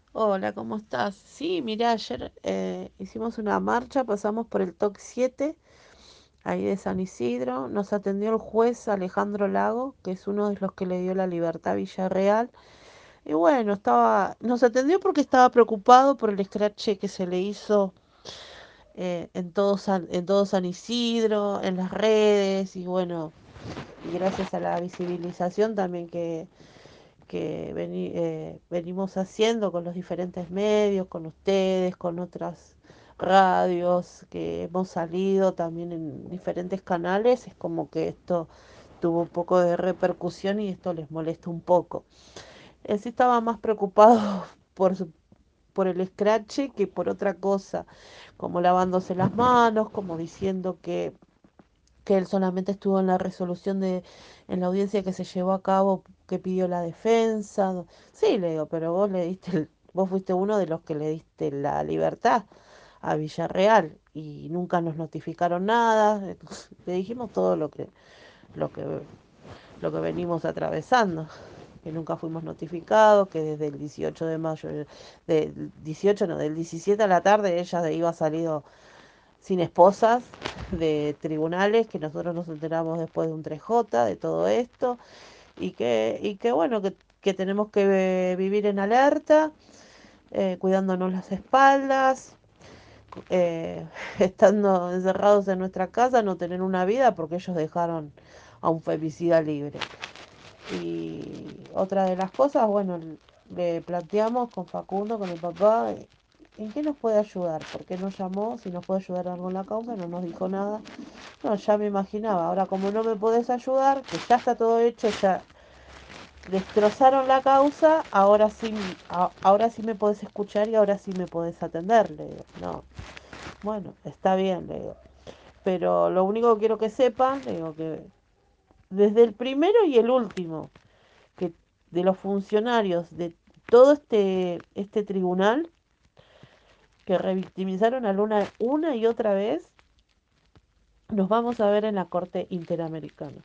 Hola, ¿cómo estás? Sí, mirá, ayer hicimos una marcha, pasamos por el TOC 7, ahí de San Isidro. Nos atendió el juez Alejandro Lago, que es uno de los que le dio la libertad a Villarreal. Y bueno, nos atendió porque estaba preocupado por el escrache que se le hizo en todo San Isidro, en las redes, y bueno, y gracias a la visibilización también que venimos haciendo con los diferentes medios, con ustedes, con otras radios que hemos salido también en diferentes canales, es como que esto tuvo un poco de repercusión y esto les molesta un poco. Él sí estaba más preocupado por, por el scratch que por otra cosa, como lavándose las manos, como diciendo que él solamente estuvo en la resolución en la audiencia que se llevó a cabo que pidió la defensa. Sí, le digo, pero vos le diste, vos fuiste uno de los que le diste la libertad a Villarreal y nunca nos notificaron nada. Le dijimos todo lo que, lo que venimos atravesando, que nunca fuimos notificados, que desde el 18 de mayo, del 18 no, del 17 a la tarde ella iba salido sin esposas de tribunales, que nosotros nos enteramos después de un 3J de todo esto, y que bueno, que tenemos que vivir en alerta, cuidándonos las espaldas, eh, estando encerrados en nuestra casa, no tener una vida porque ellos dejaron a un femicida libre. Y otra de las cosas, bueno, le planteamos con Facundo, con el papá, ¿en qué nos puede ayudar? ¿Por qué nos llamó? Si nos puede ayudar algo en la causa, no nos dijo nada. No, ya me imaginaba. Ahora, como no me podés ayudar, que ya está todo hecho, ya destrozaron la causa, ahora sí me podés escuchar y ahora sí me podés atender. Le digo, no, bueno, está bien, le digo. Pero lo único que quiero que sepan, le digo, que desde el primero y el último, que de los funcionarios de todo este tribunal, que revictimizaron a Luna una y otra vez, nos vamos a ver en la Corte Interamericana.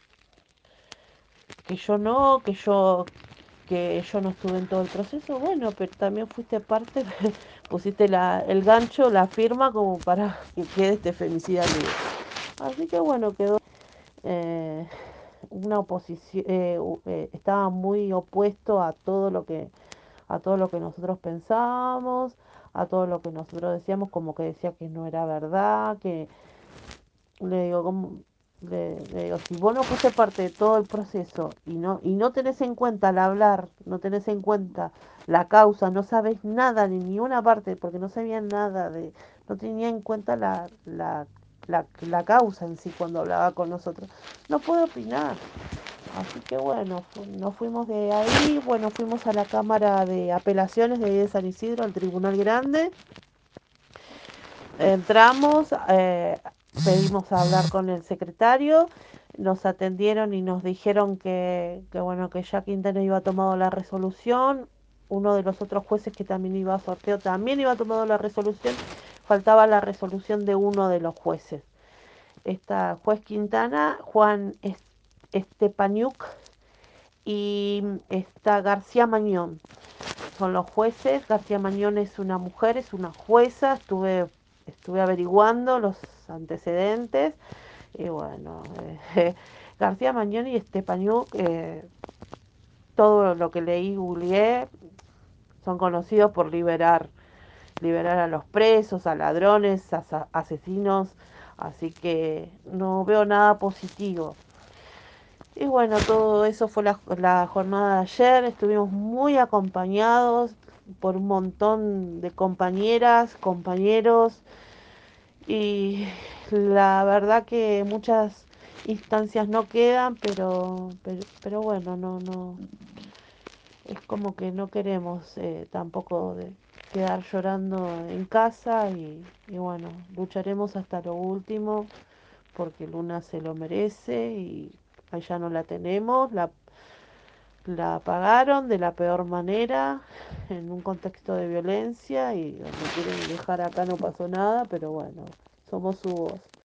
Que yo no estuve en todo el proceso, bueno, pero también fuiste parte, pusiste el gancho, la firma como para que quede este femicida libre. Así que bueno, quedó eh, una oposición, estaba muy opuesto a todo lo que nosotros pensábamos, a todo lo que nosotros decíamos, como que decía que no era verdad, que le digo, le digo, si vos no fuiste parte de todo el proceso y no tenés en cuenta al hablar, no tenés en cuenta la causa, no sabes nada ni una parte, porque no sabían nada no tenía en cuenta la causa en sí cuando hablaba con nosotros, no puedo opinar. Así que bueno, nos fuimos de ahí, bueno, fuimos a la Cámara de Apelaciones de ahí de San Isidro, al Tribunal Grande. Entramos, pedimos hablar con el secretario, nos atendieron y nos dijeron bueno, que ya Quintana iba tomado la resolución, uno de los otros jueces que también iba a sorteo también iba tomado la resolución, faltaba la resolución de uno de los jueces. Está juez Quintana, Juan Estepaniuk y está García Mañón. Son los jueces. García Mañón es una mujer, es una jueza. Estuve averiguando los antecedentes. Y bueno, García Mañón y Estepaniuk, todo lo que leí, googleé, son conocidos por liberar a los presos, a ladrones, a asesinos. Así que no veo nada positivo. Y bueno, todo eso fue la jornada de ayer. Estuvimos muy acompañados por un montón de compañeras, compañeros. Y la verdad que muchas instancias no quedan, pero bueno, no. Es como que no queremos tampoco quedar llorando en casa y bueno, lucharemos hasta lo último porque Luna se lo merece y allá no la tenemos, la pagaron de la peor manera, en un contexto de violencia y donde quieren dejar acá no pasó nada, pero bueno, somos su voz.